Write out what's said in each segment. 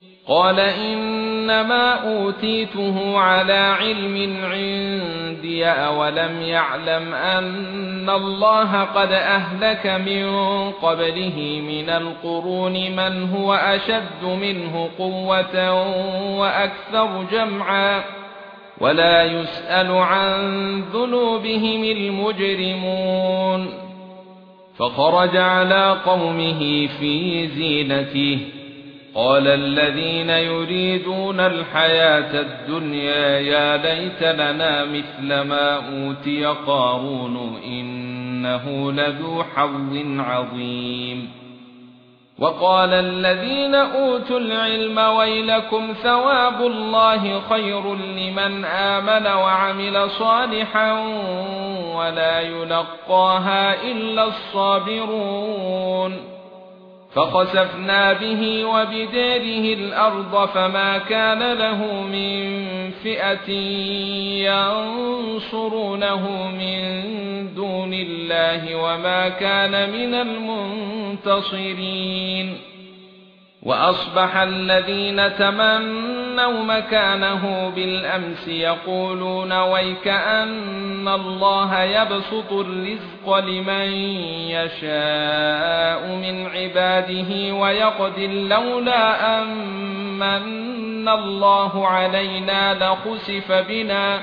قال إنما أوتيته على علم عندي أولم يعلم أن الله قد أهلك من قبله من القرون من هو أشد منه قوة وأكثر جمعا ولا يسأل عن ذنوبهم المجرمون فخرج على قومه في زينته قال الذين يريدون الحياة الدنيا يا ليت لنا مثل ما أوتي قارون إنه لذو حظ عظيم وقال الذين أوتوا العلم ويلكم ثواب الله خير لمن آمن وعمل صالحا ولا يلقاها إلا الصابرون فخسفنا به وبداره الأرض فما كان له من فئة ينصرونه من دون الله وما كان من المنتصرين وأصبح الذين تمنوا مكانه بالأمس يقولون ويكأن الله يبسط الرزق لمن يشاء من عباده ويقدر لولا أمن الله علينا لخسف بنا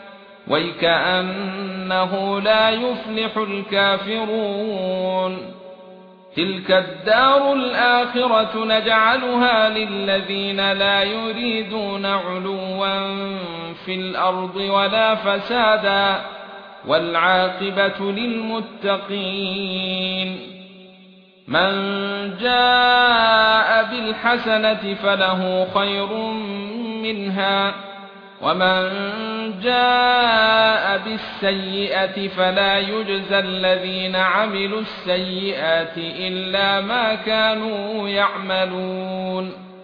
ويكأنه لا يفلح الكافرون تلك الدار الآخرة نجعلها للذين لا يريدون علوا في الأرض ولا فسادا والعاقبة للمتقين من جاء بالحسنة فله خير منها ومن جاء بالسيئة فلا يجزى الذين عملوا السيئات إلا ما كانوا يعملون